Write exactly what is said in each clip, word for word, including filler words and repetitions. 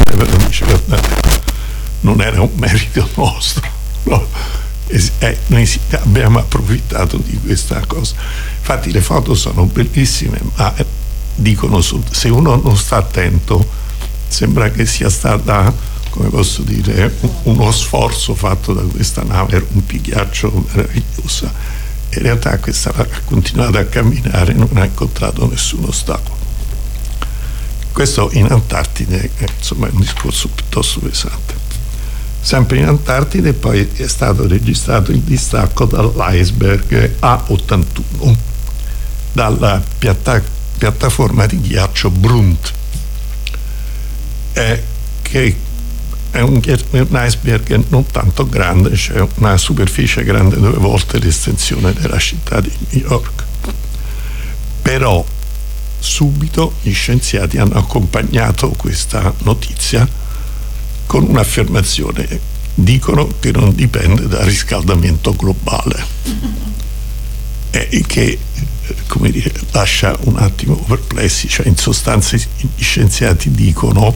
però dice non era un merito nostro, no? E, eh, noi abbiamo approfittato di questa cosa. Infatti le foto sono bellissime, ma dicono, se uno non sta attento sembra che sia stata, come posso dire, uno sforzo fatto da questa nave rompigghiaccio meravigliosa. In realtà questa ha continuato a camminare e non ha incontrato nessun ostacolo. Questo in Antartide, insomma, è un discorso piuttosto pesante. Sempre in Antartide poi è stato registrato il distacco dall'iceberg A ottantuno, dalla piatta, piattaforma di ghiaccio Brunt, eh, che è un, un iceberg non tanto grande, cioè una superficie grande due volte l'estensione della città di New York. Però subito gli scienziati hanno accompagnato questa notizia con un'affermazione: dicono che non dipende dal riscaldamento globale, e che, come dire, lascia un attimo perplessi. Cioè, in sostanza gli scienziati dicono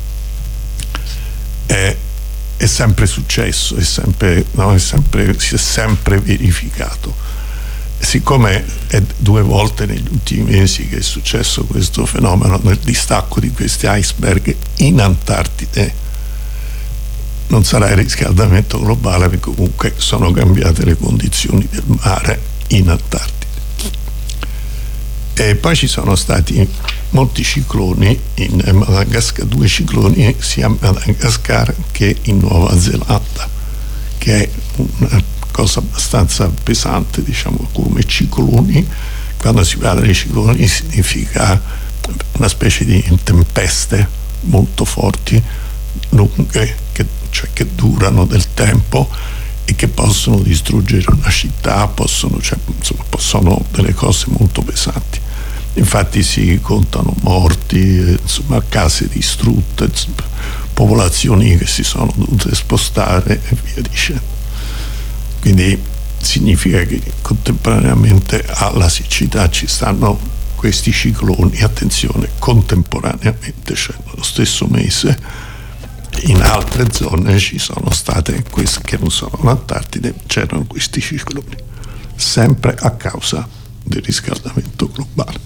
è, è sempre successo, è sempre, no, è sempre, si è sempre verificato. Siccome è due volte negli ultimi mesi che è successo questo fenomeno del distacco di questi iceberg in Antartide, non sarà il riscaldamento globale, perché comunque sono cambiate le condizioni del mare in Antartide. E poi ci sono stati molti cicloni in Madagascar, due cicloni sia a Madagascar che in Nuova Zelanda, che è una cosa abbastanza pesante, diciamo, come cicloni. Quando si parla di cicloni significa una specie di tempeste molto forti, lunghe, che, cioè che durano del tempo e che possono distruggere una città, possono, cioè, insomma, possono delle cose molto pesanti. Infatti si contano morti, insomma, case distrutte, insomma, popolazioni che si sono dovute spostare e via dicendo. Quindi significa che contemporaneamente alla siccità ci stanno questi cicloni, attenzione, contemporaneamente, cioè nello stesso mese. In altre zone ci sono state queste che non sono l'Antartide, c'erano questi cicloni, sempre a causa del riscaldamento globale.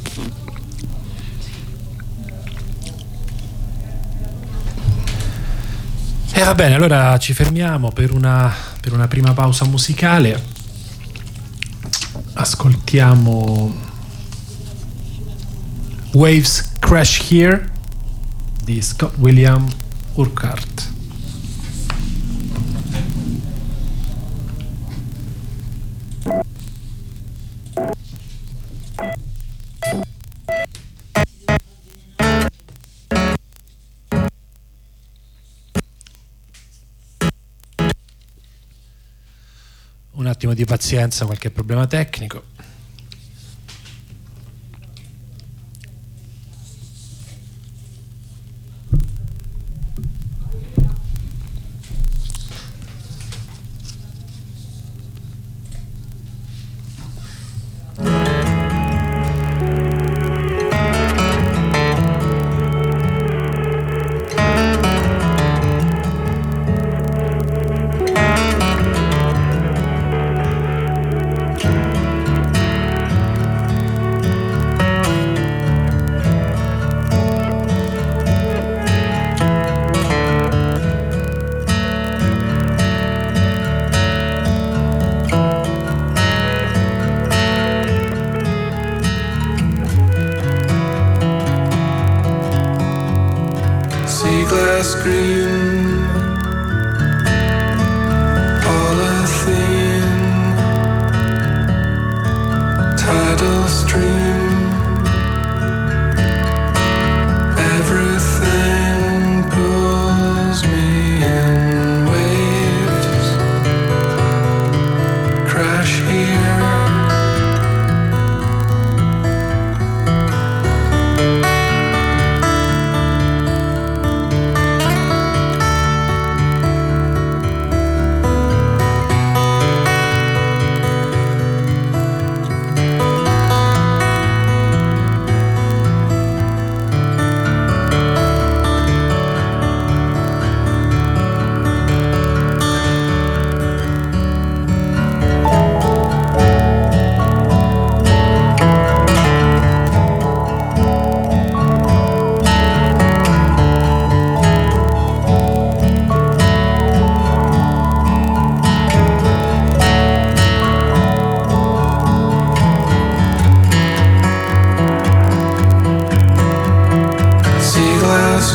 E eh, va bene, allora ci fermiamo per una, per una prima pausa musicale. Ascoltiamo Waves Crash Here di Scott William Urquhart. Un attimo di pazienza, qualche problema tecnico.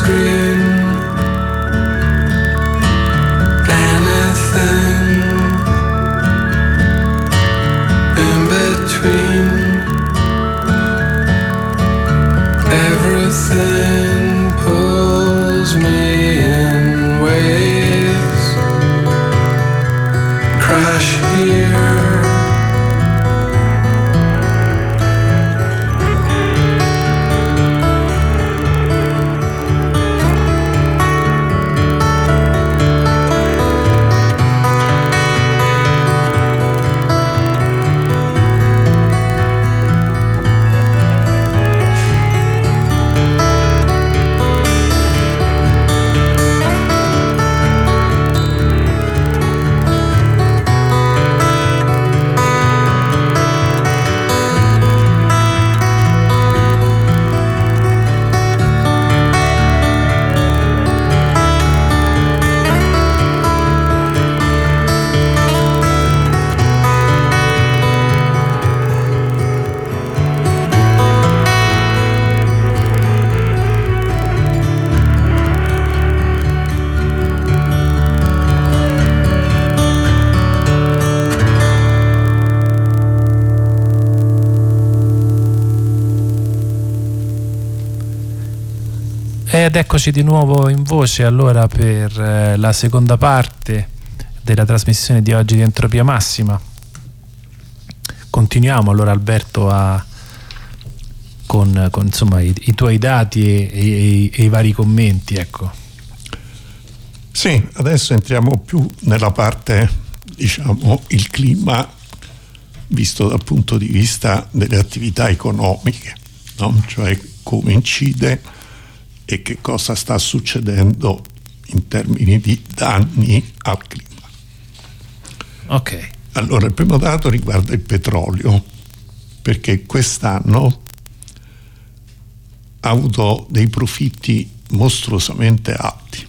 green, anything in between, everything pulls me in waves, crash here. Ed eccoci di nuovo in voce allora per eh, la seconda parte della trasmissione di oggi di Entropia Massima. Continuiamo allora, Alberto, a, con, con insomma i, i tuoi dati e, e, e i vari commenti, ecco. Sì, adesso entriamo più nella parte, diciamo, il clima visto dal punto di vista delle attività economiche, no? Cioè come incide e che cosa sta succedendo in termini di danni al clima. Ok. Allora, il primo dato riguarda il petrolio, perché quest'anno ha avuto dei profitti mostruosamente alti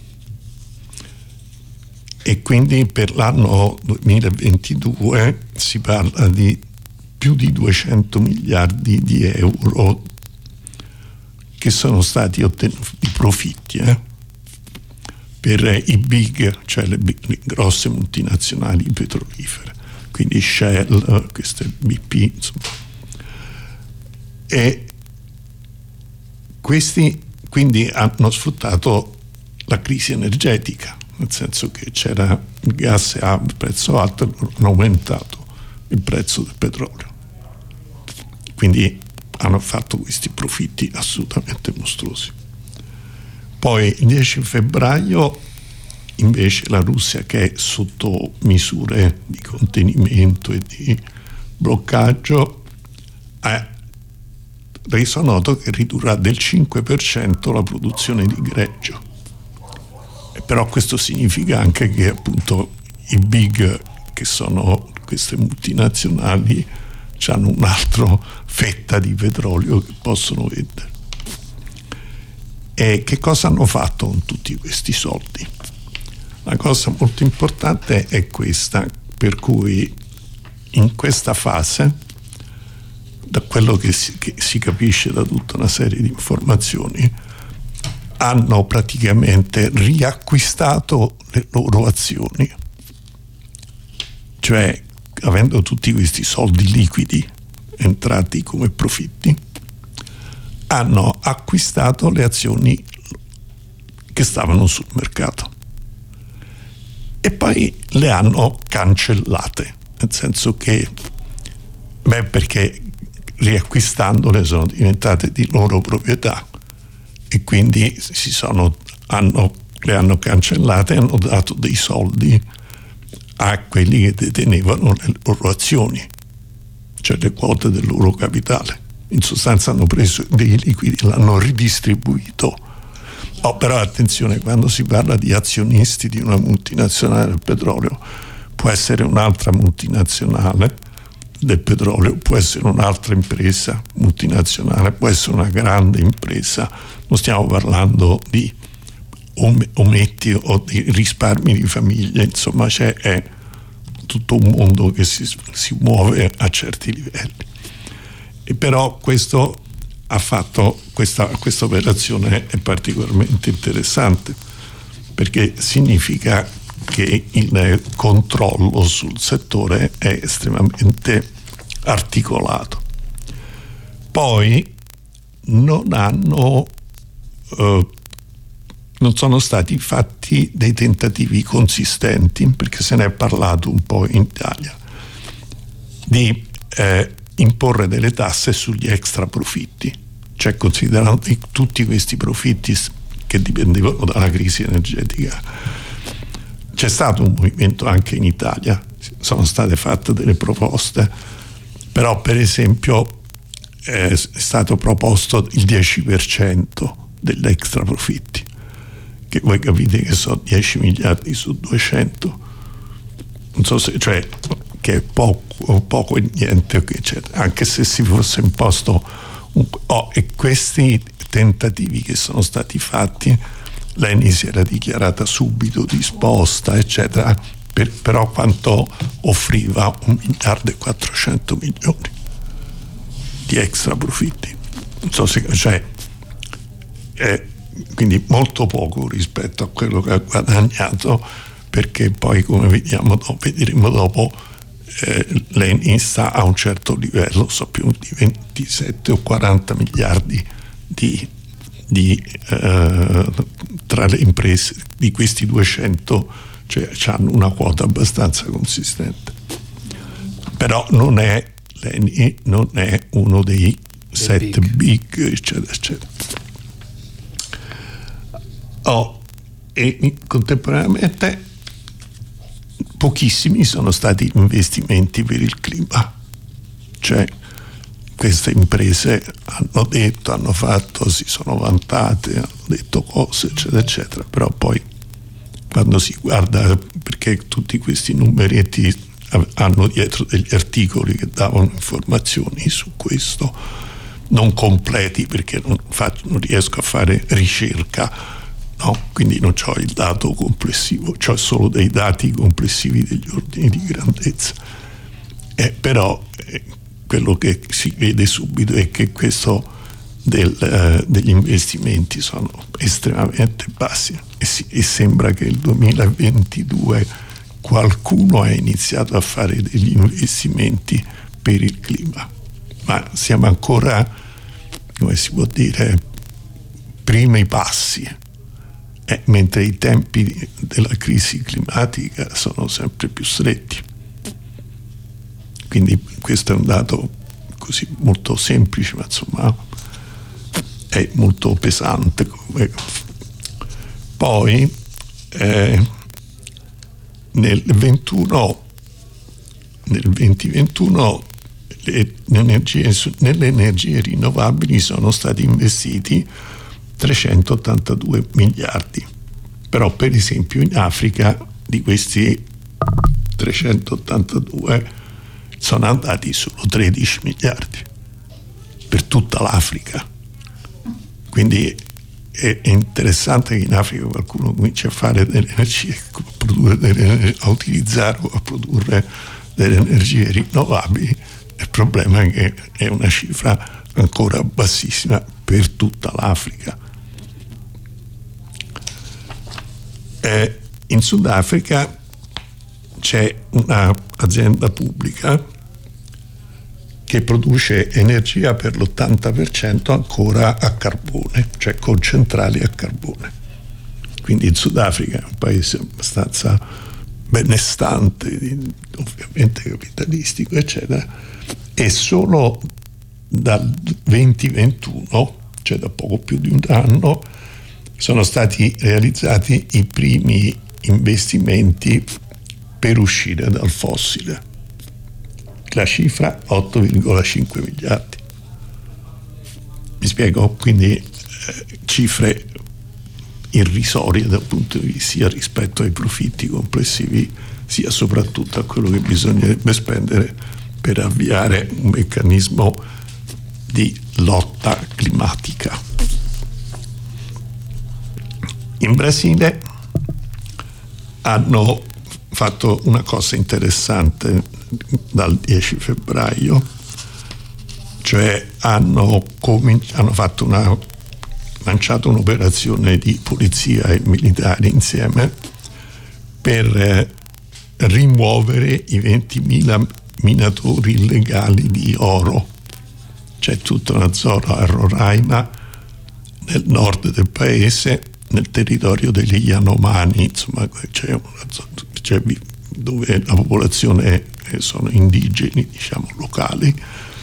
e quindi per l'anno duemilaventidue si parla di più di duecento miliardi di euro che sono stati ottenuti di profitti eh, per i big, cioè le, big, le grosse multinazionali petrolifere, quindi Shell, queste B P, insomma. E questi quindi hanno sfruttato la crisi energetica, nel senso che c'era il gas a prezzo alto e hanno aumentato il prezzo del petrolio. Quindi hanno fatto questi profitti assolutamente mostruosi. Poi il dieci febbraio invece la Russia, che è sotto misure di contenimento e di bloccaggio, ha reso noto che ridurrà del cinque per cento la produzione di greggio. E però questo significa anche che appunto i big, che sono queste multinazionali, hanno un'altra fetta di petrolio che possono vendere. E che cosa hanno fatto con tutti questi soldi? La cosa molto importante è questa, per cui in questa fase, da quello che si, che si capisce da tutta una serie di informazioni, hanno praticamente riacquistato le loro azioni, cioè avendo tutti questi soldi liquidi entrati come profitti, hanno acquistato le azioni che stavano sul mercato e poi le hanno cancellate, nel senso che beh, perché riacquistandole sono diventate di loro proprietà e quindi si sono, hanno, le hanno cancellate e hanno dato dei soldi a quelli che detenevano le loro azioni, cioè le quote del loro capitale. In sostanza hanno preso dei liquidi, l'hanno ridistribuito. Oh, però attenzione, quando si parla di azionisti di una multinazionale del petrolio, può essere un'altra multinazionale del petrolio, può essere un'altra impresa multinazionale, può essere una grande impresa, non stiamo parlando di ometti o di risparmi di famiglia, insomma c'è è tutto un mondo che si, si muove a certi livelli. E però questo ha fatto questa, questa operazione è particolarmente interessante perché significa che il controllo sul settore è estremamente articolato. Poi non hanno eh, non sono stati fatti dei tentativi consistenti, perché se ne è parlato un po' in Italia, di eh, imporre delle tasse sugli extra profitti, cioè considerando tutti questi profitti che dipendevano dalla crisi energetica. C'è stato un movimento anche in Italia, sono state fatte delle proposte, però per esempio eh, è stato proposto il dieci per cento degli extra profitti, che voi capite che sono dieci miliardi su duecento, non so se, cioè che è poco, poco e niente, anche se si fosse imposto un, oh, e questi tentativi che sono stati fatti, l'Eni si era dichiarata subito disposta, eccetera, per, però quanto offriva un miliardo e quattrocento milioni di extra profitti, non so se, cioè è quindi molto poco rispetto a quello che ha guadagnato, perché poi, come vediamo dopo, vedremo dopo, eh, l'Eni sta a un certo livello, so più di ventisette o quaranta miliardi di, di eh, tra le imprese di questi duecento, cioè hanno una quota abbastanza consistente, però non è l'Eni non è uno dei sette big. big eccetera eccetera. Oh, e contemporaneamente pochissimi sono stati investimenti per il clima, cioè queste imprese hanno detto, hanno fatto, si sono vantate, hanno detto cose eccetera eccetera, però poi quando si guarda, perché tutti questi numeretti hanno dietro degli articoli che davano informazioni su questo, non completi perché non, faccio, non riesco a fare ricerca. No, quindi non ho il dato complessivo, ho solo dei dati complessivi degli ordini di grandezza. Eh, però eh, quello che si vede subito è che questo del, eh, degli investimenti sono estremamente bassi e, si, e sembra che il duemilaventidue qualcuno ha iniziato a fare degli investimenti per il clima, ma siamo ancora, come si può dire, primi passi. Eh, mentre i tempi della crisi climatica sono sempre più stretti. Quindi questo è un dato così molto semplice, ma insomma è molto pesante. Poi eh, nel ventuno nel duemilaventuno le energie, nelle energie rinnovabili sono stati investiti trecentottantadue miliardi, però per esempio in Africa di questi trecentottantadue sono andati solo tredici miliardi per tutta l'Africa. Quindi è, è interessante che in Africa qualcuno cominci a fare delle energie, a, produrre delle, a utilizzare o a produrre delle energie rinnovabili. Il problema è che è una cifra ancora bassissima per tutta l'Africa. Eh, in Sudafrica c'è un'azienda pubblica che produce energia per l'ottanta per cento ancora a carbone, cioè con centrali a carbone. Quindi il Sudafrica è un paese abbastanza benestante, ovviamente capitalistico, eccetera, e solo dal duemilaventuno, cioè da poco più di un anno, sono stati realizzati i primi investimenti per uscire dal fossile. La cifra otto virgola cinque miliardi. Mi spiego? Quindi eh, cifre irrisorie dal punto di vista sia rispetto ai profitti complessivi, sia soprattutto a quello che bisognerebbe spendere per avviare un meccanismo di lotta climatica. In Brasile hanno fatto una cosa interessante dal dieci febbraio, cioè hanno, cominci- hanno fatto una, lanciato un'operazione di polizia e militari insieme per eh, rimuovere i ventimila minatori illegali di oro. C'è tutta una zona a Roraima, nel nord del paese, nel territorio degli Yanomami, insomma c'è una zona c'è dove la popolazione sono indigeni, diciamo, locali,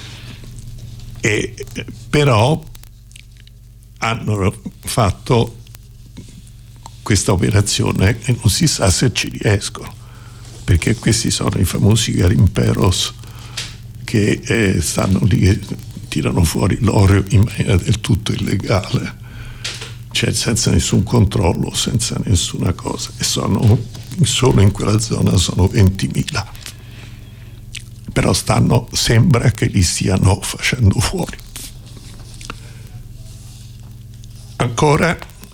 e però hanno fatto questa operazione e non si sa se ci riescono, perché questi sono i famosi garimperos che eh, stanno lì, tirano fuori l'oro in maniera del tutto illegale, cioè senza nessun controllo, senza nessuna cosa, e sono solo in quella zona sono ventimila, però stanno, sembra che li stiano facendo fuori. Ancora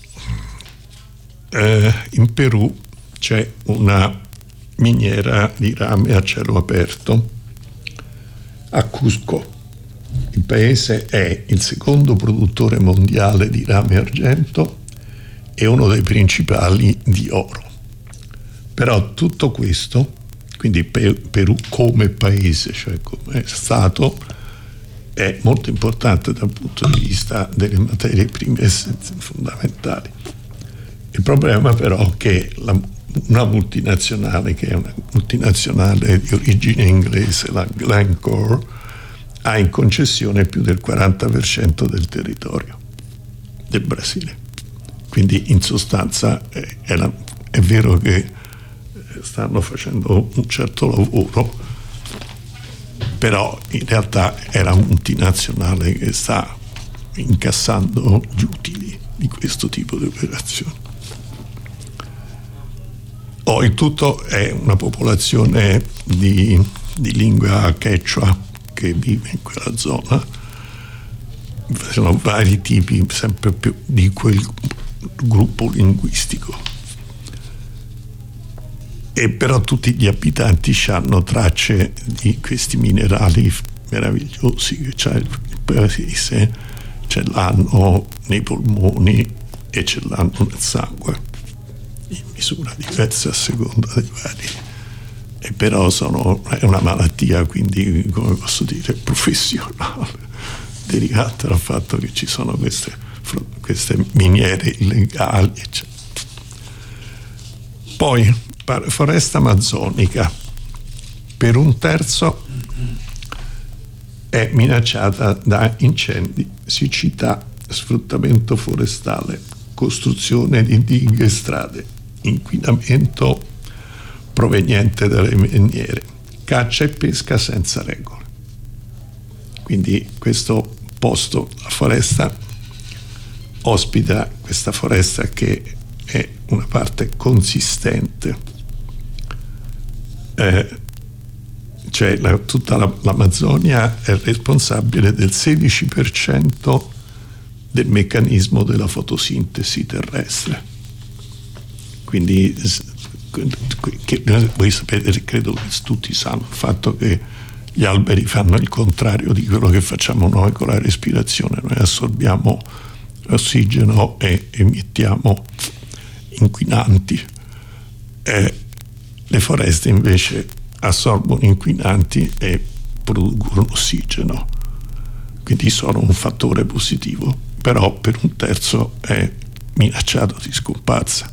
eh, in Perù c'è una miniera di rame a cielo aperto a Cusco. Il paese è il secondo produttore mondiale di rame argento e uno dei principali di oro. Però tutto questo, quindi Perù come paese, cioè come Stato, è molto importante dal punto di vista delle materie prime fondamentali. Il problema però è che la, una multinazionale, che è una multinazionale di origine inglese, la Glencore, ha in concessione più del quaranta per cento del territorio del Brasile. Quindi in sostanza è, è, la, è vero che stanno facendo un certo lavoro, però in realtà è la multinazionale che sta incassando gli utili di questo tipo di operazioni. Oh, il tutto è una popolazione di, di lingua quechua che vive in quella zona. Sono vari tipi sempre più di quel gruppo linguistico, e però tutti gli abitanti hanno tracce di questi minerali meravigliosi che c'è il paese, ce l'hanno nei polmoni e ce l'hanno nel sangue in misura diversa a seconda dei vari, e però sono, è una malattia, quindi come posso dire professionale, derivata dal fatto che ci sono queste, queste miniere illegali, eccetera. Poi foresta amazzonica per un terzo è minacciata da incendi, siccità, sfruttamento forestale, costruzione di dighe e strade, inquinamento proveniente dalle miniere, caccia e pesca senza regole. Quindi questo posto, la foresta, ospita questa foresta che è una parte consistente. Eh, cioè la, tutta la, l'Amazzonia è responsabile del sedici per cento del meccanismo della fotosintesi terrestre. Quindi che, voi sapete, credo che tutti sanno il fatto che gli alberi fanno il contrario di quello che facciamo noi con la respirazione. Noi assorbiamo ossigeno e emettiamo inquinanti. Eh, le foreste invece assorbono inquinanti e producono ossigeno, quindi sono un fattore positivo, però per un terzo è minacciato di scomparsa.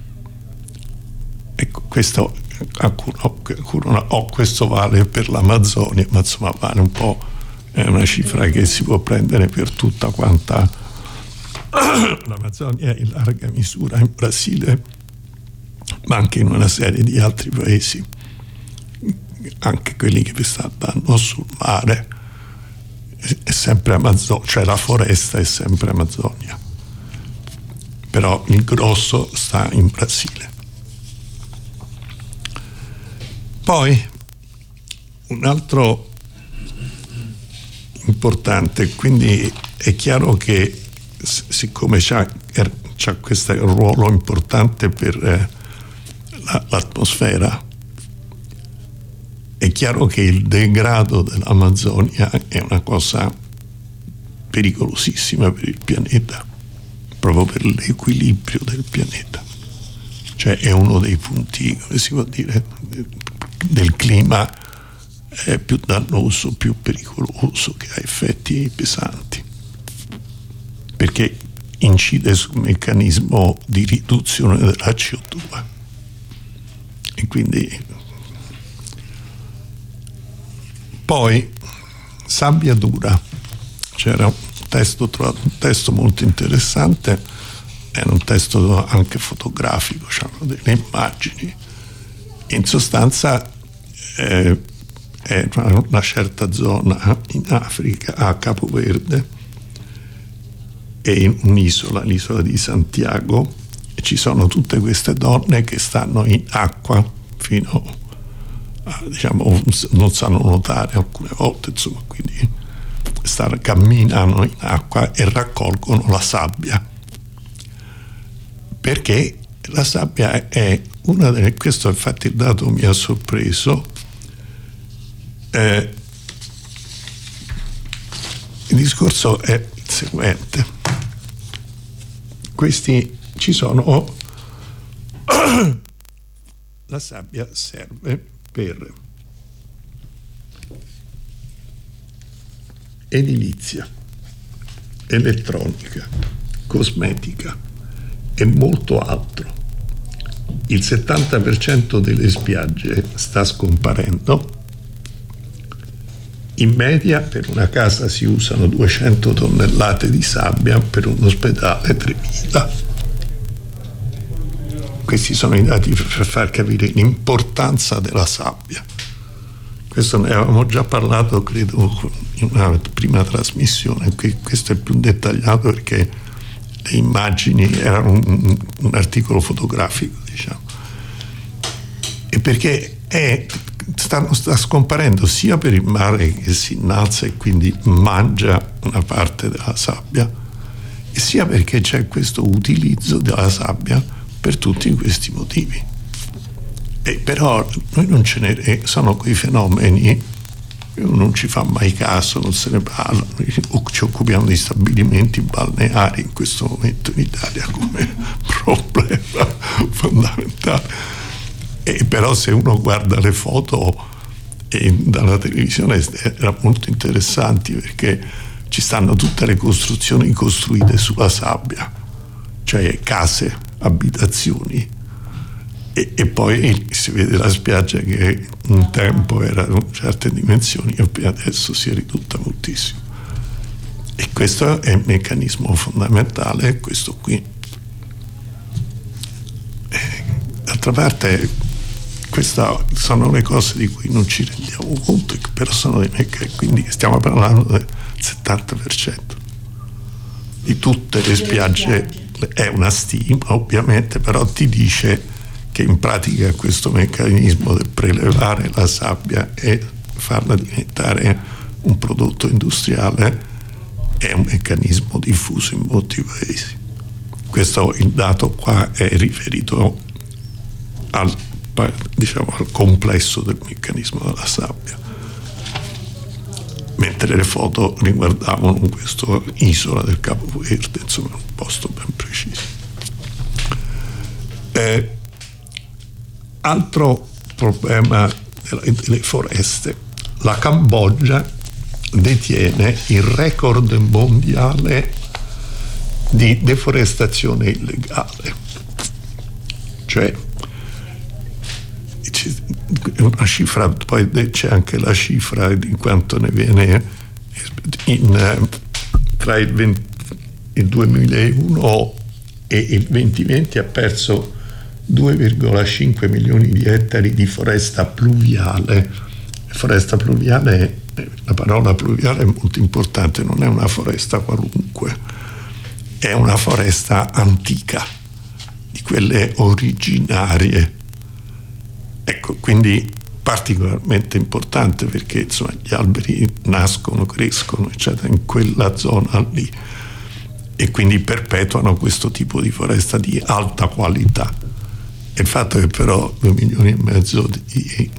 Ecco, questo, oh, questo vale per l'Amazzonia, ma insomma vale un po', è una cifra che si può prendere per tutta quanta l'Amazzonia in larga misura in Brasile, ma anche in una serie di altri paesi, anche quelli che vi stanno sul mare, è sempre Amazzonia, cioè la foresta è sempre Amazzonia, però il grosso sta in Brasile. Poi un altro importante, quindi è chiaro che siccome c'ha, c'ha questo ruolo importante per eh, la, l'atmosfera, è chiaro che il degrado dell'Amazzonia è una cosa pericolosissima per il pianeta, proprio per l'equilibrio del pianeta. Cioè è uno dei punti, come si può dire, del clima è più dannoso, più pericoloso, che ha effetti pesanti, perché incide sul meccanismo di riduzione della C O due. E quindi poi sabbia dura, c'era un testo, trovato un testo molto interessante, era un testo anche fotografico, c'erano delle immagini. In sostanza eh, è una certa zona in Africa, a Capo Verde, e in un'isola, l'isola di Santiago, e ci sono tutte queste donne che stanno in acqua fino a, diciamo, non sanno nuotare alcune volte, insomma, quindi stanno, camminano in acqua e raccolgono la sabbia, perché la sabbia è una delle, questo infatti il dato mi ha sorpreso, eh, il discorso è il seguente: questi ci sono la sabbia serve per edilizia, elettronica, cosmetica e molto altro. Il settanta per cento delle spiagge sta scomparendo. In media per una casa si usano duecento tonnellate di sabbia, per un ospedale tremila. Questi sono i dati per far capire l'importanza della sabbia. Questo ne avevamo già parlato, credo, in una prima trasmissione. Questo è più dettagliato perché le immagini erano un, un articolo fotografico, diciamo. E perché è, sta, sta scomparendo sia per il mare che si innalza e quindi mangia una parte della sabbia, e sia perché c'è questo utilizzo della sabbia per tutti questi motivi. E però noi non ce ne sono quei fenomeni, non ci fa mai caso, non se ne parla, noi ci occupiamo di stabilimenti balneari in questo momento in Italia come problema fondamentale. E però se uno guarda le foto e dalla televisione erano molto interessanti, perché ci stanno tutte le costruzioni costruite sulla sabbia, cioè case, abitazioni, e, e poi si vede la spiaggia che un tempo era di certe dimensioni e adesso si è ridotta moltissimo. E questo è il meccanismo fondamentale, questo qui. E, d'altra parte, queste sono le cose di cui non ci rendiamo conto, però sono dei meccanismi, quindi stiamo parlando del settanta per cento di tutte le spiagge. È una stima ovviamente, però ti dice che in pratica questo meccanismo del prelevare la sabbia e farla diventare un prodotto industriale è un meccanismo diffuso in molti paesi. Questo, il dato qua è riferito al, diciamo, al complesso del meccanismo della sabbia, mentre le foto riguardavano questa isola del Capo Verde, insomma un posto ben preciso. Eh, altro problema delle, delle foreste: la Cambogia detiene il record mondiale di deforestazione illegale, cioè una cifra, poi c'è anche la cifra di quanto ne viene in, tra il, venti, il duemilauno e il duemilaventi ha perso due virgola cinque milioni di ettari di foresta pluviale. Foresta pluviale, la parola pluviale è molto importante, non è una foresta qualunque, è una foresta antica, di quelle originarie. Ecco, quindi particolarmente importante, perché insomma gli alberi nascono, crescono, eccetera, in quella zona lì, e quindi perpetuano questo tipo di foresta di alta qualità. E il fatto che però due milioni e mezzo di,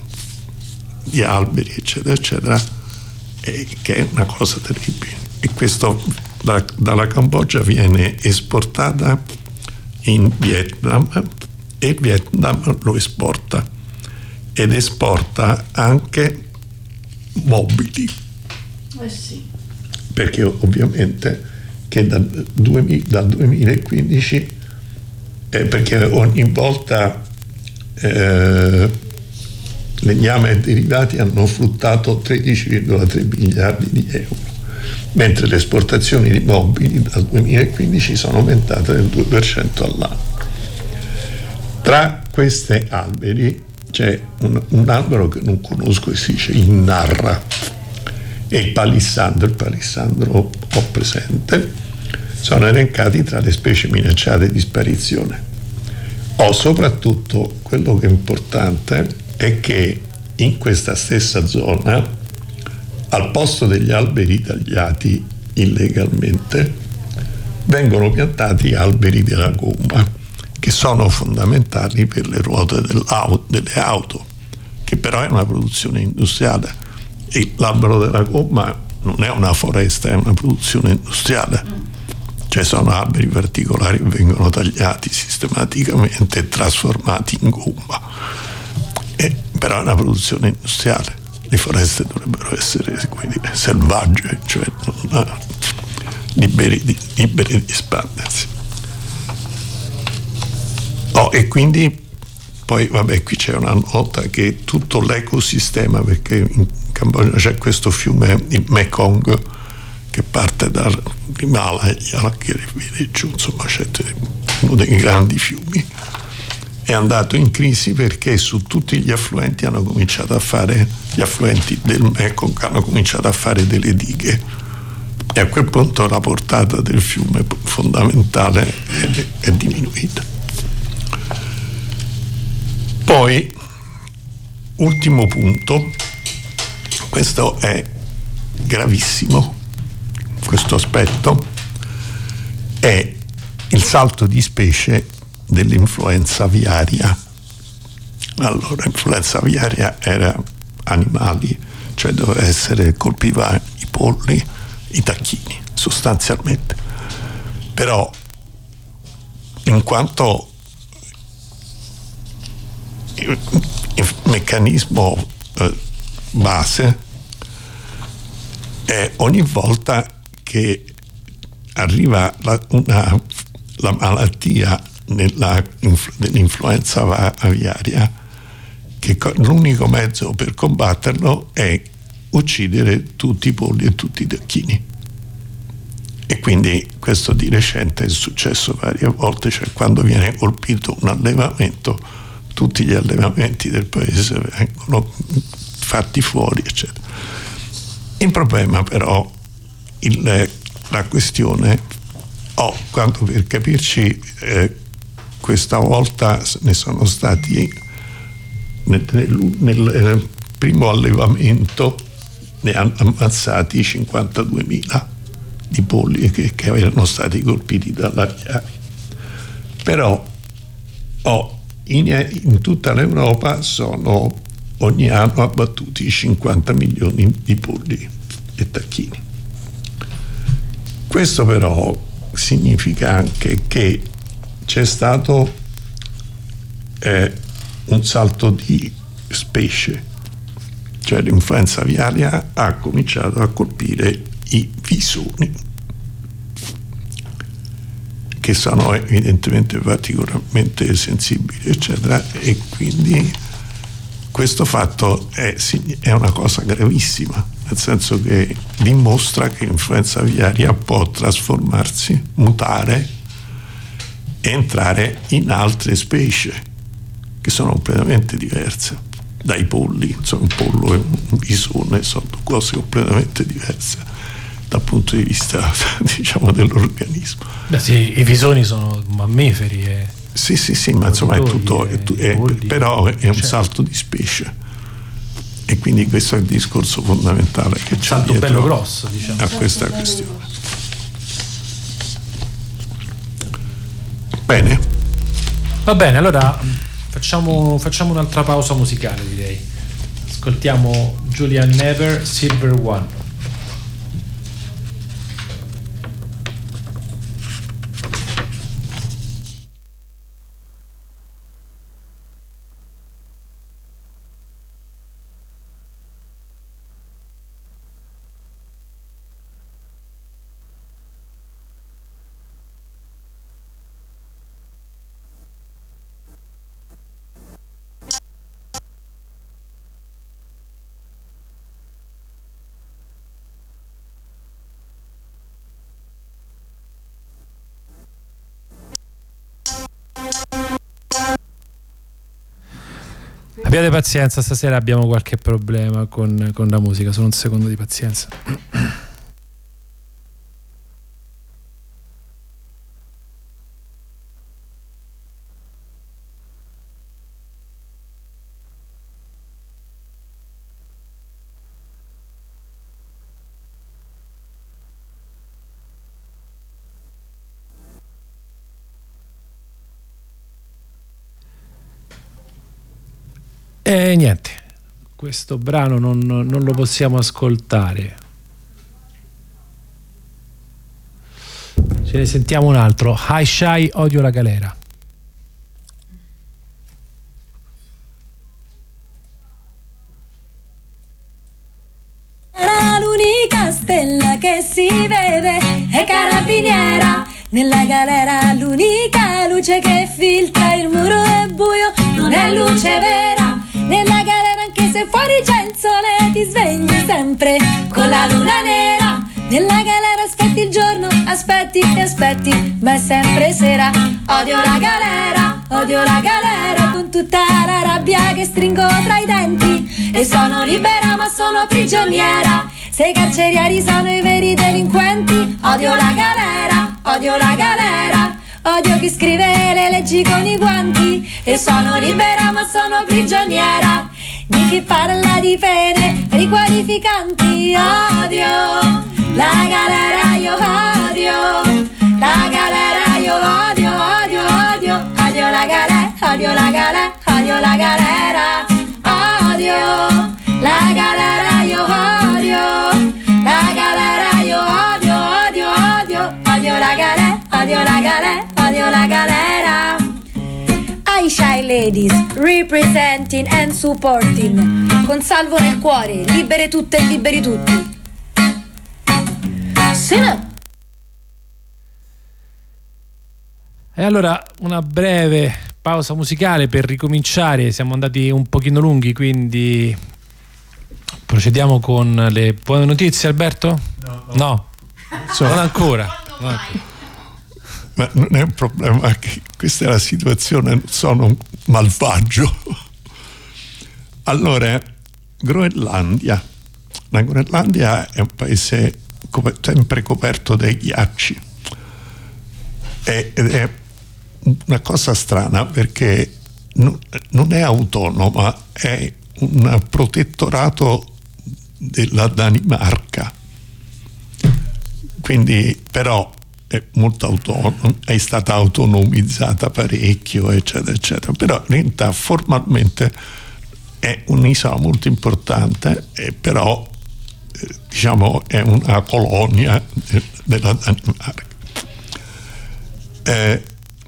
di alberi, eccetera, eccetera, è, che è una cosa terribile. E questo da, dalla Cambogia viene esportata in Vietnam e il Vietnam lo esporta ed esporta anche mobili. Eh sì. Perché ovviamente che dal, dal duemilaquindici eh, perché ogni volta eh, legname e derivati hanno fruttato tredici virgola tre miliardi di euro, mentre le esportazioni di mobili dal duemilaquindici sono aumentate del due per cento all'anno. Tra questi alberi c'è un, un albero che non conosco e si dice il narra, e il palissandro, il palissandro ho presente, sono elencati tra le specie minacciate di sparizione. Ho soprattutto, quello che è importante è che in questa stessa zona, al posto degli alberi tagliati illegalmente, vengono piantati alberi della gomma, che sono fondamentali per le ruote delle auto, che però è una produzione industriale. E l'albero della gomma non è una foresta, è una produzione industriale, cioè sono alberi particolari che vengono tagliati sistematicamente e trasformati in gomma, e, però è una produzione industriale. Le foreste dovrebbero essere, come dire, selvagge, cioè non, liberi, di, liberi di espandersi. Oh, e quindi poi vabbè, qui c'è una nota che tutto l'ecosistema, perché in Cambogia c'è questo fiume, il Mekong, che parte dall'Himalaya che viene giù, insomma c'è uno dei grandi fiumi, è andato in crisi perché su tutti gli affluenti hanno cominciato a fare, gli affluenti del Mekong hanno cominciato a fare delle dighe, e a quel punto la portata del fiume fondamentale è, è diminuita. Poi, ultimo punto, questo è gravissimo, questo aspetto, è il salto di specie dell'influenza aviaria. Allora, l'influenza aviaria era animali, cioè doveva essere, colpiva i polli, i tacchini, sostanzialmente. Però, in quanto il, il meccanismo eh, base è ogni volta che arriva la, una, la malattia nella, dell'influenza aviaria, che l'unico mezzo per combatterlo è uccidere tutti i polli e tutti i tacchini. E quindi questo di recente è successo varie volte, cioè quando viene colpito un allevamento, tutti gli allevamenti del paese vengono fatti fuori, eccetera. Il problema però, il, la questione, oh, quando per capirci, eh, questa volta ne sono stati, nel, nel, nel primo allevamento ne hanno ammazzati cinquantaduemila di polli che, che erano stati colpiti dall'aviaria. Però oh, in, in tutta l'Europa sono ogni anno abbattuti cinquanta milioni di polli e tacchini. Questo però significa anche che c'è stato eh, un salto di specie, cioè l'influenza aviaria ha cominciato a colpire i visoni, che sono evidentemente particolarmente sensibili, eccetera, e quindi questo fatto è, è una cosa gravissima, nel senso che dimostra che l'influenza aviaria può trasformarsi, mutare e entrare in altre specie che sono completamente diverse dai polli. Insomma, un pollo e un visone sono cose completamente diverse dal punto di vista, diciamo, dell'organismo. Beh, sì, i visoni sono mammiferi e sì sì sì, ma insomma è tutto, è, è, polli, però è un certo. salto di specie, e quindi questo è il discorso fondamentale che c'è salto dietro bello grosso, diciamo, a questa questione. Bene, va bene, allora facciamo, facciamo un'altra pausa musicale, direi. Ascoltiamo Julian Never, Silver One. Abbiate pazienza, stasera abbiamo qualche problema con, con la musica, solo un secondo di pazienza. E niente, questo brano non, non lo possiamo ascoltare. Ce ne sentiamo un altro. Hi Shy, Odio la galera. L'unica stella che si vede è carabiniera. Nella galera l'unica luce che filtra, il muro è buio, non è luce vera. Nella galera anche se fuori c'è il sole ti svegli sempre con la luna nera. Nella galera aspetti il giorno, aspetti e aspetti, ma è sempre sera. Odio la galera, odio la galera, con tutta la rabbia che stringo tra i denti. E sono libera ma sono prigioniera, se i carcerieri sono i veri delinquenti. Odio la galera, odio la galera, odio chi scrive le leggi con i guanti. E sono libera ma sono prigioniera di chi parla di pene riqualificanti. Odio la galera, io odio la galera, io odio, odio, odio, odio la galera, odio la galera, odio la galera, odio la galera, io odio la galera, io odio, odio, odio, odio la galera, odio la galera, odio la galera. Hi Shy Ladies, representing and supporting, con Salvo nel cuore, libere tutte e liberi tutti. Sì, no. E allora una breve pausa musicale per ricominciare. Siamo andati un pochino lunghi, quindi procediamo con le buone notizie. Alberto? No, no. No. So, non ancora. Non ancora. Ma non è un problema, che questa è la situazione, non sono un malvagio. Allora, Groenlandia. La Groenlandia è un paese sempre coperto dai ghiacci ed è una cosa strana perché non è autonoma, è un protettorato della Danimarca, quindi però è molto autonoma, è stata autonomizzata parecchio eccetera eccetera, però in realtà formalmente è un'isola molto importante, e però eh, diciamo è una colonia de- della Danimarca. Eh,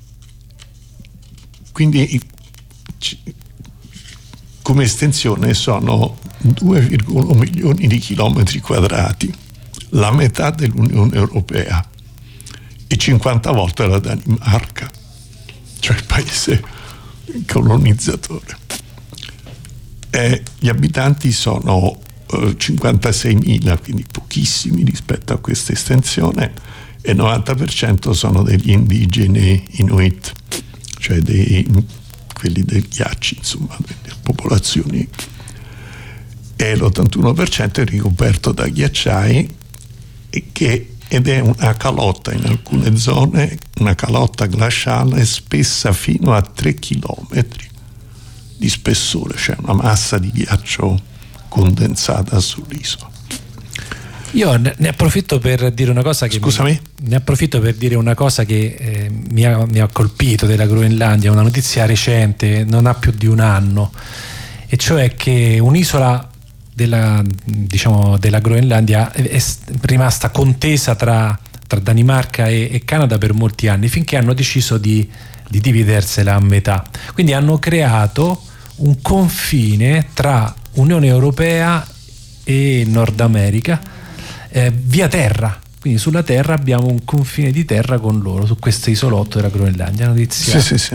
quindi c- come estensione sono due virgola uno milioni di chilometri quadrati, la metà dell'Unione Europea e cinquanta volte la Danimarca, cioè il paese colonizzatore. Eh, gli abitanti sono eh, cinquantaseimila, quindi pochissimi rispetto a questa estensione, e il novanta per cento sono degli indigeni Inuit, cioè dei, quelli dei ghiacci, insomma, delle popolazioni, e l'ottantuno per cento è ricoperto da ghiacciai, e che, ed è una calotta in alcune zone, una calotta glaciale spessa fino a tre chilometri di spessore, cioè una massa di ghiaccio condensata sull'isola. Io ne approfitto per dire una cosa che Scusami? Mi, ne approfitto per dire una cosa che eh, mi, ha, mi ha colpito della Groenlandia, una notizia recente, non ha più di un anno, e cioè che un'isola della, diciamo, della Groenlandia è, è rimasta contesa tra, tra Danimarca e, e Canada per molti anni, finché hanno deciso di, di dividersela a metà. Quindi hanno creato un confine tra Unione Europea e Nord America, Eh, via terra, quindi sulla terra abbiamo un confine di terra con loro, su questo isolotto della Groenlandia. Notizia. Sì, sì, sì.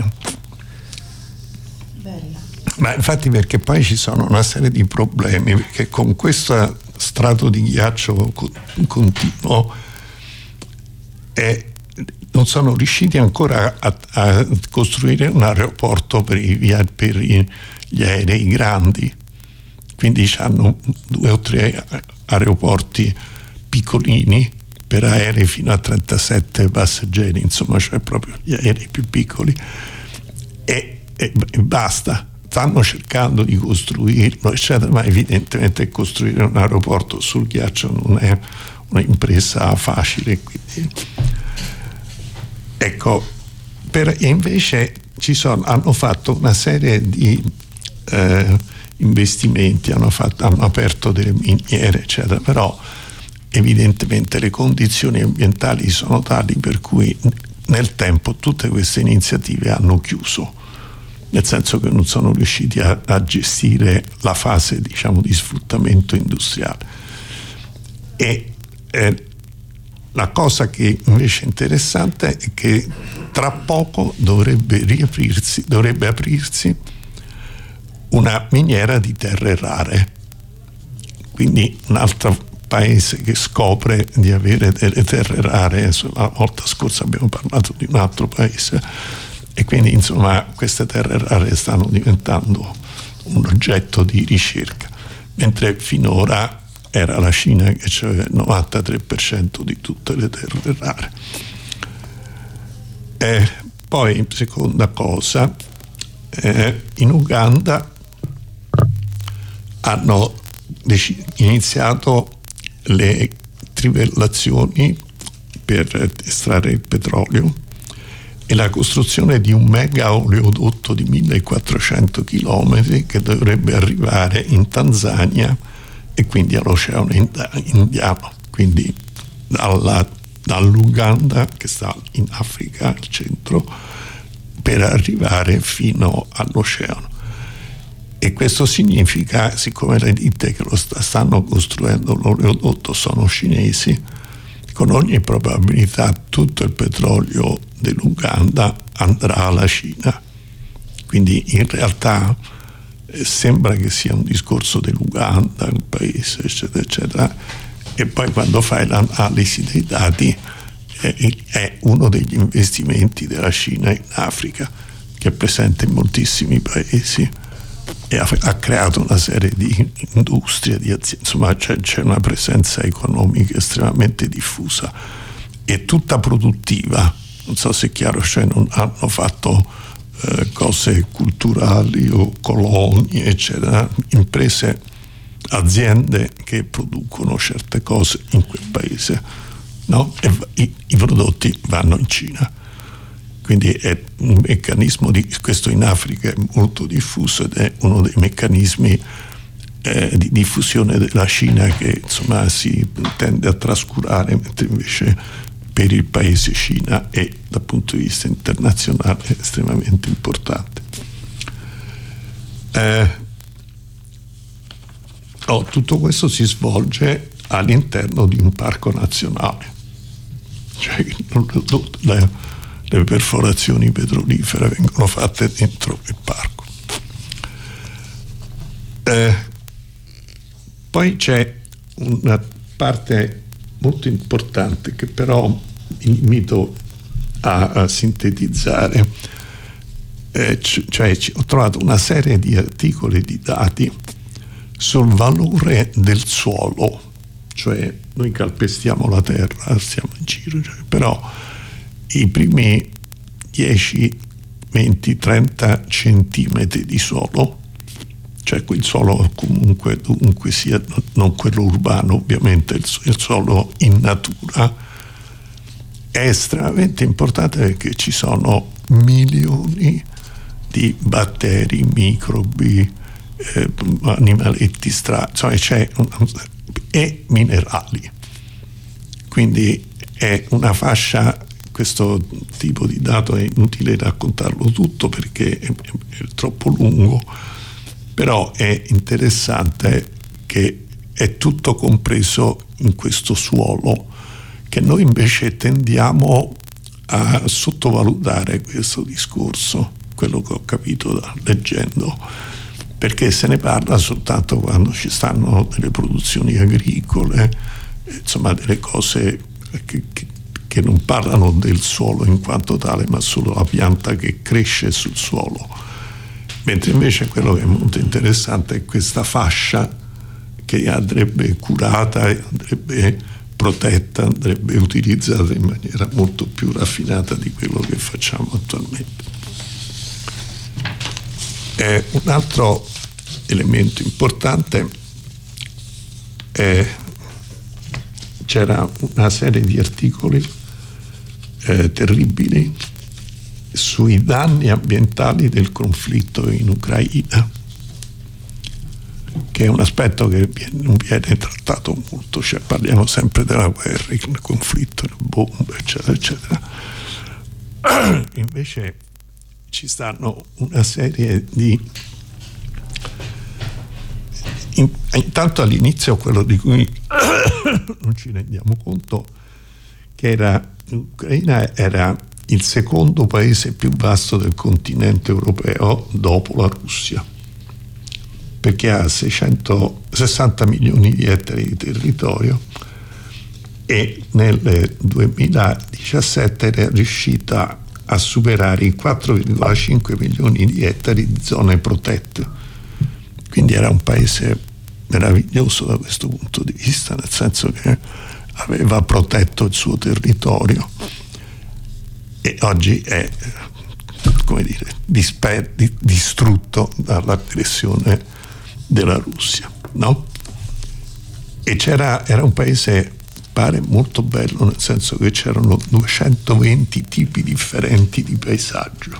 Bella. Ma infatti, perché poi ci sono una serie di problemi, perché con questo strato di ghiaccio continuo è non sono riusciti ancora a, a costruire un aeroporto per, i, per gli aerei grandi, quindi hanno due o tre aeroporti piccolini per aerei fino a trentasette passeggeri, insomma, cioè proprio gli aerei più piccoli, e, e, e basta. Stanno cercando di costruirlo, eccetera, ma evidentemente costruire un aeroporto sul ghiaccio non è un'impresa facile, quindi ecco. Per, e invece ci sono, hanno fatto una serie di eh, investimenti, hanno, fatto, hanno aperto delle miniere, eccetera, però evidentemente le condizioni ambientali sono tali per cui nel tempo tutte queste iniziative hanno chiuso, nel senso che non sono riusciti a, a gestire la fase, diciamo, di sfruttamento industriale. E eh, la cosa che invece è interessante è che tra poco dovrebbe riaprirsi, dovrebbe aprirsi una miniera di terre rare, quindi un altro paese che scopre di avere delle terre rare. La volta scorsa abbiamo parlato di un altro paese, e quindi insomma queste terre rare stanno diventando un oggetto di ricerca, mentre finora era la Cina che aveva il novantatré per cento di tutte le terre rare. E poi, seconda cosa, eh, in Uganda hanno dec- iniziato le trivellazioni per estrarre il petrolio e la costruzione di un mega oleodotto di millequattrocento chilometri che dovrebbe arrivare in Tanzania e quindi all'Oceano Indiano, quindi dalla, dall'Uganda, che sta in Africa al centro, per arrivare fino all'oceano. E questo significa, siccome le ditte che lo stanno costruendo l'oleodotto sono cinesi, con ogni probabilità tutto il petrolio dell'Uganda andrà alla Cina. Quindi in realtà eh, sembra che sia un discorso dell'Uganda, un paese, eccetera, eccetera, e poi quando fai l'analisi dei dati eh, è uno degli investimenti della Cina in Africa, che è presente in moltissimi paesi e ha, ha creato una serie di industrie, di aziende, insomma c'è, c'è una presenza economica estremamente diffusa e tutta produttiva. Non so se è chiaro, cioè non hanno fatto eh, cose culturali o colonie, eccetera, imprese, aziende che producono certe cose in quel paese, no? E i, i prodotti vanno in Cina. Quindi è un meccanismo di questo in Africa è molto diffuso ed è uno dei meccanismi eh, di diffusione della Cina che insomma si tende a trascurare, mentre invece per il paese Cina è dal punto di vista internazionale estremamente importante. Eh, oh, tutto questo si svolge all'interno di un parco nazionale, cioè la, le perforazioni petrolifere vengono fatte dentro il parco. Eh, poi c'è una parte molto importante che però mi limito a, a sintetizzare, eh, cioè ho trovato una serie di articoli, di dati sul valore del suolo, cioè noi calpestiamo la terra, stiamo in giro, cioè, però i primi dieci, venti, trenta centimetri di suolo, cioè quel suolo comunque dunque sia, non quello urbano ovviamente, il, il suolo in natura, è estremamente importante perché ci sono milioni di batteri, microbi, eh, animaletti strani, cioè c'è un, e minerali. Quindi è una fascia. Questo tipo di dato è inutile raccontarlo tutto perché è, è, è troppo lungo, però è interessante che è tutto compreso in questo suolo, che noi invece tendiamo a sottovalutare questo discorso, quello che ho capito da, leggendo, perché se ne parla soltanto quando ci stanno delle produzioni agricole, insomma delle cose che, che che che non parlano del suolo in quanto tale, ma solo la pianta che cresce sul suolo. Mentre invece quello che è molto interessante è questa fascia che andrebbe curata, andrebbe protetta, andrebbe utilizzata in maniera molto più raffinata di quello che facciamo attualmente. Eh, un altro elemento importante è c'era una serie di articoli eh, terribili sui danni ambientali del conflitto in Ucraina, che è un aspetto che viene, non viene trattato molto, cioè parliamo sempre della guerra, il conflitto, le bombe, eccetera, eccetera. Invece ci stanno una serie di... In, intanto all'inizio quello di cui non ci rendiamo conto, che era l'Ucraina era il secondo paese più vasto del continente europeo dopo la Russia, perché ha seicentosessanta milioni di ettari di territorio e nel duemiladiciassette era riuscita a superare i quattro virgola cinque milioni di ettari di zone protette. Quindi era un paese meraviglioso da questo punto di vista, nel senso che aveva protetto il suo territorio e oggi è, come dire, disper- distrutto dall'aggressione della Russia, no? E c'era, era un paese, pare, molto bello, nel senso che c'erano duecentoventi tipi differenti di paesaggio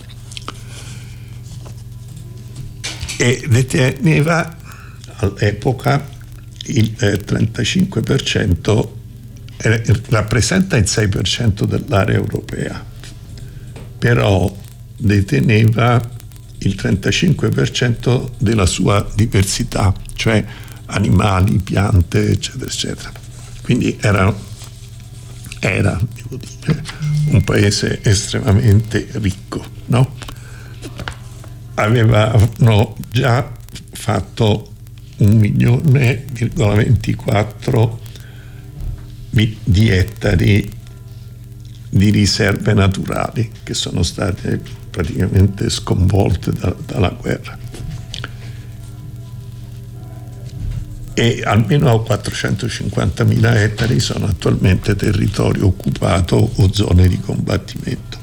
e deteneva all'epoca il eh, trentacinque per cento, eh, rappresenta il sei per cento dell'area europea, però deteneva il trentacinque per cento della sua diversità, cioè animali, piante, eccetera, eccetera. Quindi era, era devo dire, un paese estremamente ricco, no? Avevano già fatto un milione virgola ventiquattro di ettari di riserve naturali che sono state praticamente sconvolte da, dalla guerra, e almeno quattrocentocinquantamila ettari sono attualmente territorio occupato o zone di combattimento.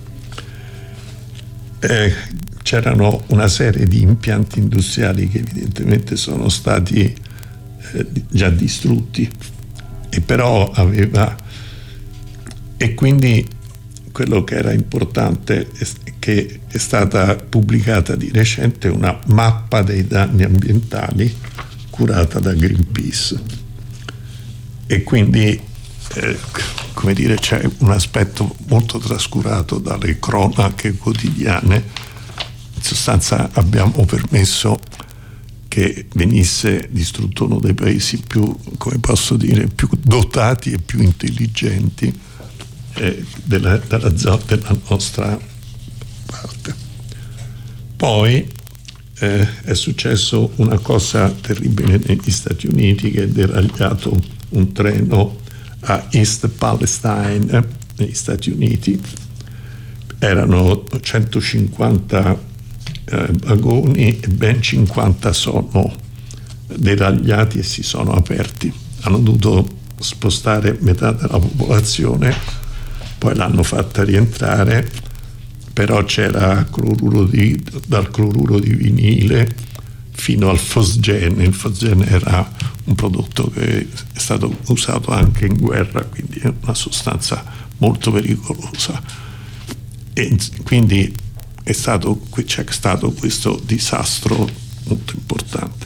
Eh, c'erano una serie di impianti industriali che evidentemente sono stati eh, già distrutti, e però aveva, e quindi quello che era importante è che è stata pubblicata di recente una mappa dei danni ambientali curata da Greenpeace, e quindi eh, come dire, c'è un aspetto molto trascurato dalle cronache quotidiane. In sostanza abbiamo permesso che venisse distrutto uno dei paesi più, come posso dire, più dotati e più intelligenti eh, della, della, zona, della nostra parte. Poi eh, è successo una cosa terribile negli Stati Uniti, che è deragliato un treno a East Palestine negli Stati Uniti. Erano centocinquanta Eh, vagoni e ben cinquanta sono deragliati e si sono aperti. Hanno dovuto spostare metà della popolazione, poi l'hanno fatta rientrare, però c'era cloruro di, dal cloruro di vinile fino al fosgene. Il fosgene era un prodotto che è stato usato anche in guerra, quindi è una sostanza molto pericolosa, e quindi è stato, c'è stato questo disastro molto importante.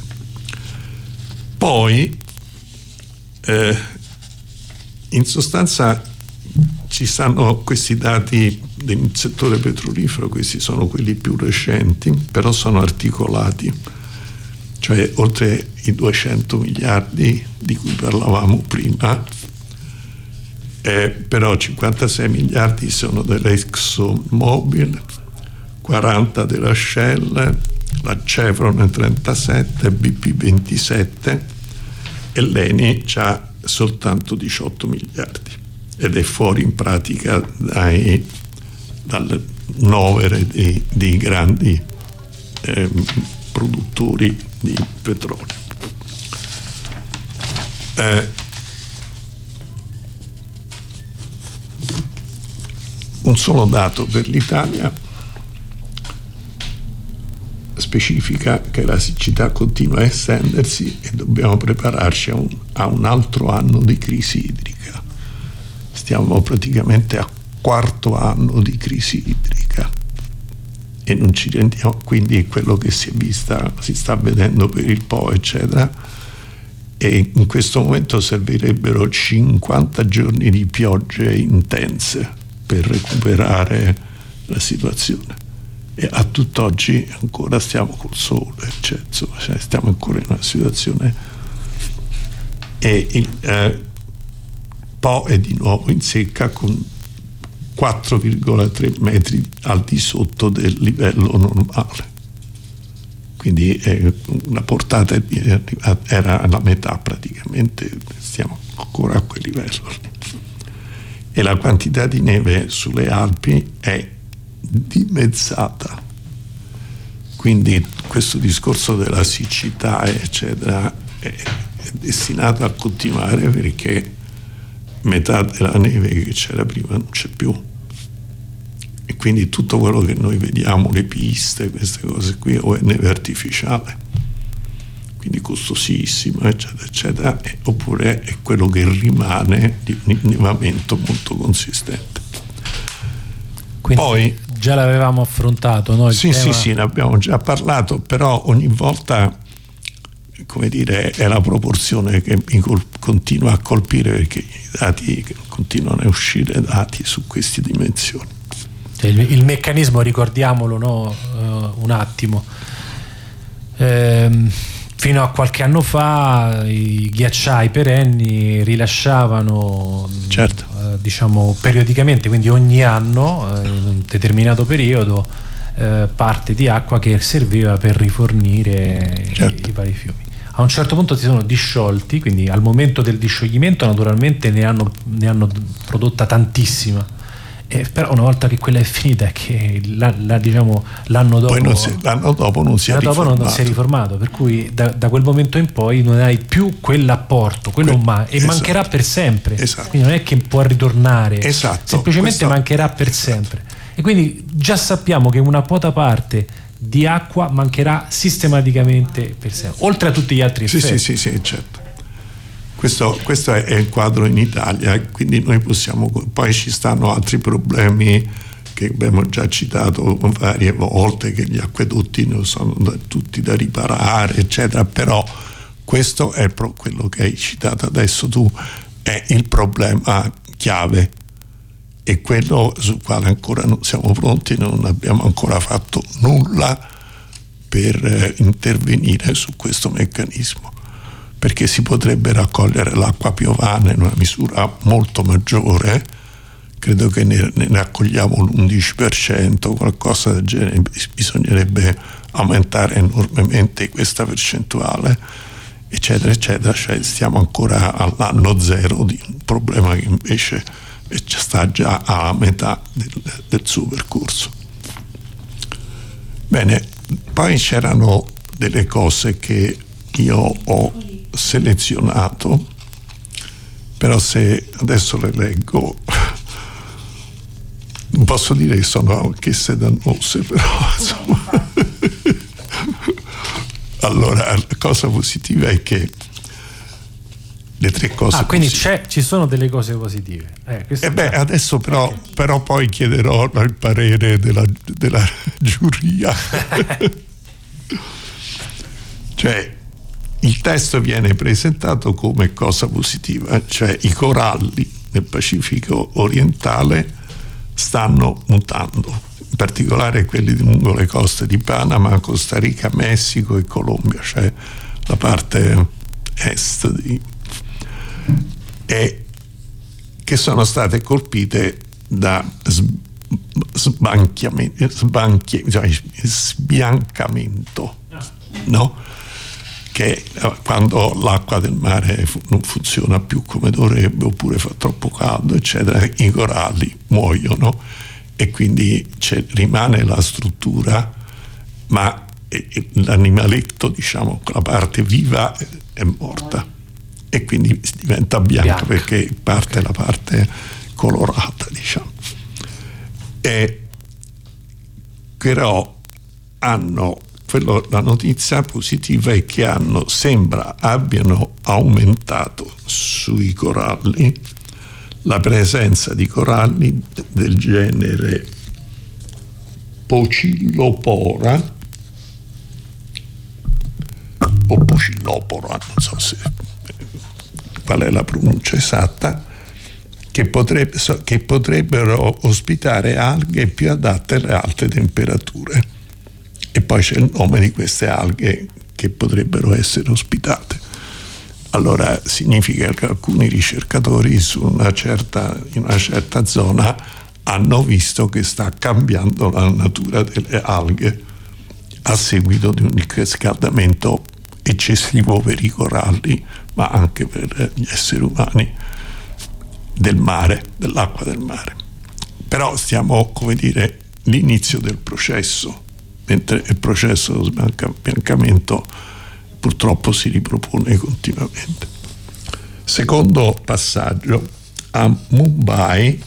Poi eh, in sostanza ci stanno questi dati del settore petrolifero, questi sono quelli più recenti, però sono articolati, cioè oltre i duecento miliardi di cui parlavamo prima, eh, però cinquantasei miliardi sono dell'ExxonMobil, quaranta della Shell, la Chevron trentasette, B P ventisette e l'Eni c'ha soltanto diciotto miliardi. ed è fuori in pratica dai, dal novere dei, dei grandi eh, produttori di petrolio. Eh, un solo dato per l'Italia specifica che la siccità continua a estendersi e dobbiamo prepararci a un, a un altro anno di crisi idrica. Stiamo praticamente a quarto anno di crisi idrica e non ci rendiamo, quindi quello che si è vista, si sta vedendo per il Po, eccetera, e in questo momento servirebbero cinquanta giorni di piogge intense per recuperare la situazione. E a tutt'oggi ancora stiamo col sole, cioè, insomma, cioè stiamo ancora in una situazione, e il eh, Po è di nuovo in secca con quattro virgola tre metri al di sotto del livello normale, quindi eh, la portata era alla metà praticamente, stiamo ancora a quel livello, e la quantità di neve sulle Alpi è dimezzata, quindi questo discorso della siccità eccetera è, è destinato a continuare, perché metà della neve che c'era prima non c'è più, e quindi tutto quello che noi vediamo, le piste, queste cose qui, o è neve artificiale, quindi costosissima eccetera eccetera, e, oppure è quello che rimane di un innevamento molto consistente. Quindi poi già l'avevamo affrontato, no? Il sì, tema... sì, sì, ne abbiamo già parlato, però ogni volta, come dire, è la proporzione che mi col- continua a colpire, perché i dati continuano a uscire dati su queste dimensioni. Cioè, il, il meccanismo, ricordiamolo, no? Uh, un attimo. Ehm, fino a qualche anno fa i ghiacciai perenni rilasciavano, certo, eh, diciamo periodicamente, quindi ogni anno, eh, in un determinato periodo, eh, parte di acqua che serviva per rifornire, certo, i, i vari fiumi. A un certo punto si sono disciolti, quindi al momento del discioglimento naturalmente ne hanno, ne hanno prodotta tantissima. Eh, però una volta che quella è finita, che la, la, diciamo, l'anno dopo, non si, l'anno dopo non si è l'anno riformato. dopo non si è riformato, per cui da, da quel momento in poi non hai più quell'apporto, quello Que- ma- e esatto. mancherà per sempre, esatto. Quindi non è che può ritornare, esatto. semplicemente Questo... mancherà per esatto. sempre, e quindi già sappiamo che una quota parte di acqua mancherà sistematicamente per sempre, oltre a tutti gli altri effetti. Sì, sì, sì, sì, certo. Questo, questo è il quadro in Italia, quindi noi possiamo, poi ci stanno altri problemi che abbiamo già citato varie volte, che gli acquedotti non sono da, tutti da riparare eccetera, però questo è pro, quello che hai citato adesso tu, è il problema chiave, e quello sul quale ancora non siamo pronti, non abbiamo ancora fatto nulla per eh, intervenire su questo meccanismo, perché si potrebbe raccogliere l'acqua piovana in una misura molto maggiore, credo che ne, ne raccogliamo l'undici per cento, qualcosa del genere, bisognerebbe aumentare enormemente questa percentuale, eccetera, eccetera, cioè stiamo ancora all'anno zero di un problema che invece sta già alla metà del, del suo percorso. Bene, poi c'erano delle cose che io ho selezionato, però se adesso le leggo non posso dire che sono anch'esse dannose, però insomma. Allora, la cosa positiva è che le tre cose ah quindi positive. c'è, ci sono delle cose positive, eh, eh beh, adesso però, però poi chiederò il parere della, della giuria. Cioè, il testo viene presentato come cosa positiva, cioè i coralli nel Pacifico orientale stanno mutando, in particolare quelli lungo le coste di Panama, Costa Rica, Messico e Colombia, cioè la parte est di, e che sono state colpite da sbanchiamento, sbanchi, cioè sbiancamento, no? che quando l'acqua del mare non funziona più come dovrebbe, oppure fa troppo caldo, eccetera, i coralli muoiono e quindi rimane la struttura, ma l'animaletto, diciamo, la parte viva è morta e quindi diventa bianca, bianca. Perché parte okay. la parte colorata, diciamo. E però hanno quello, la notizia positiva è che hanno, sembra abbiano aumentato sui coralli la presenza di coralli del genere Pocillopora o Pocillopora, non so se qual è la pronuncia esatta, che, potrebbe, che potrebbero ospitare alghe più adatte alle alte temperature. E poi c'è il nome di queste alghe che potrebbero essere ospitate. Allora significa che alcuni ricercatori su una certa, in una certa zona hanno visto che sta cambiando la natura delle alghe a seguito di un riscaldamento eccessivo per i coralli, ma anche per gli esseri umani, del mare, dell'acqua del mare. Però stiamo, come dire, l'inizio del processo, mentre il processo dello sbiancamento purtroppo si ripropone continuamente. Secondo passaggio, a Mumbai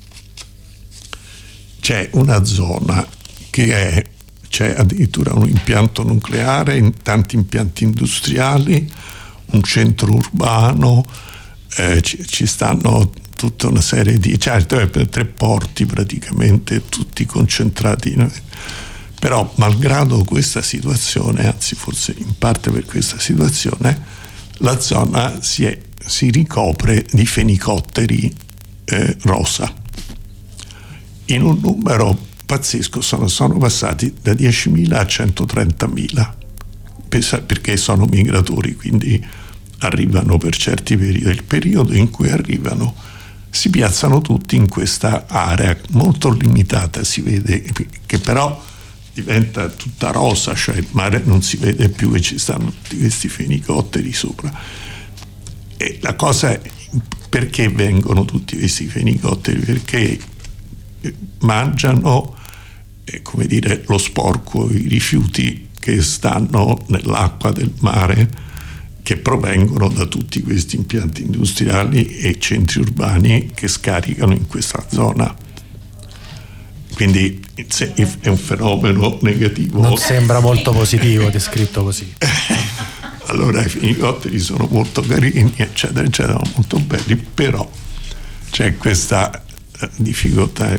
c'è una zona che è, c'è addirittura un impianto nucleare, in tanti impianti industriali, un centro urbano, eh, ci, ci stanno tutta una serie di, certo, tre porti praticamente, tutti concentrati in, però malgrado questa situazione, anzi forse in parte per questa situazione, la zona si, è, si ricopre di fenicotteri eh, rosa in un numero pazzesco. Sono, sono passati da diecimila a centotrentamila, perché sono migratori, quindi arrivano per certi periodi. Il periodo in cui arrivano si piazzano tutti in questa area molto limitata, si vede che però diventa tutta rosa, cioè il mare non si vede più e ci stanno tutti questi fenicotteri sopra. E la cosa è, perché vengono tutti questi fenicotteri? Perché mangiano, eh, come dire, lo sporco, i rifiuti che stanno nell'acqua del mare, che provengono da tutti questi impianti industriali e centri urbani che scaricano in questa zona. Quindi è un fenomeno negativo. Non sembra molto positivo descritto così. Allora i fenicotteri sono molto carini, eccetera, eccetera, molto belli, però c'è questa difficoltà.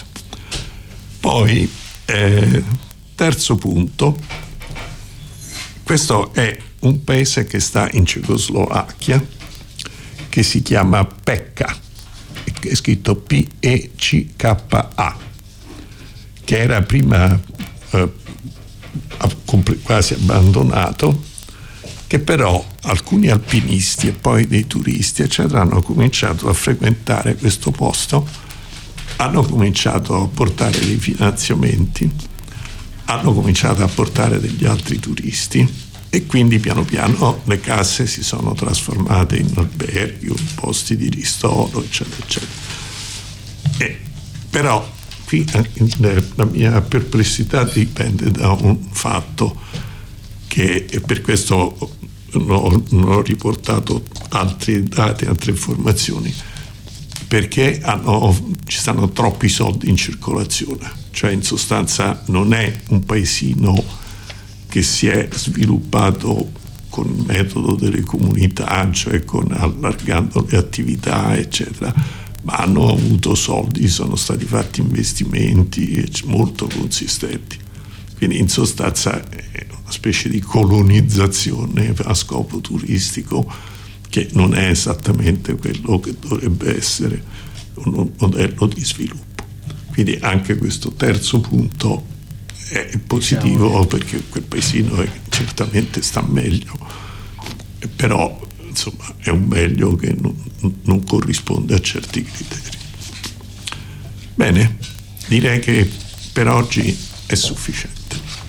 Poi, eh, terzo punto, questo è un paese che sta in Cecoslovacchia, che si chiama Pekka, è scritto P E C K A, che era prima eh, quasi abbandonato, che però alcuni alpinisti e poi dei turisti, eccetera, hanno cominciato a frequentare questo posto, hanno cominciato a portare dei finanziamenti, hanno cominciato a portare degli altri turisti e quindi piano piano le case si sono trasformate in alberghi, in posti di ristoro, eccetera, eccetera. E, però qui la mia perplessità dipende da un fatto che, e per questo non ho, non ho riportato altri dati, altre informazioni, perché hanno, ci stanno troppi soldi in circolazione, cioè in sostanza non è un paesino che si è sviluppato con il metodo delle comunità, cioè con allargando le attività, eccetera, ma hanno avuto soldi, sono stati fatti investimenti molto consistenti. Quindi in sostanza è una specie di colonizzazione a scopo turistico che non è esattamente quello che dovrebbe essere un modello di sviluppo. Quindi anche questo terzo punto è positivo, perché quel paesino è, certamente sta meglio, però insomma è un meglio che non, non corrisponde a certi criteri. Bene, direi che per oggi è sufficiente.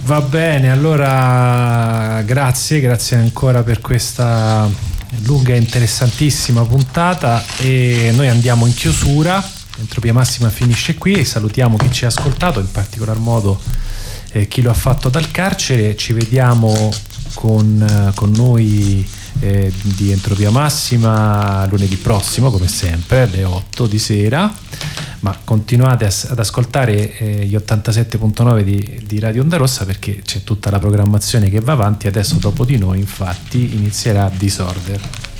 Va bene, allora grazie, grazie ancora per questa lunga e interessantissima puntata, e noi andiamo in chiusura. Entropia Massima finisce qui e salutiamo chi ci ha ascoltato, in particolar modo eh, chi lo ha fatto dal carcere. Ci vediamo con, eh, con noi eh, di Entropia Massima lunedì prossimo, come sempre alle otto di sera, ma continuate a, ad ascoltare eh, gli ottantasette virgola nove di, di Radio Onda Rossa, perché c'è tutta la programmazione che va avanti. Adesso dopo di noi infatti inizierà Disorder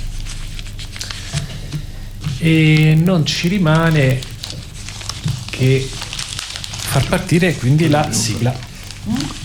e non ci rimane che far partire quindi la sigla.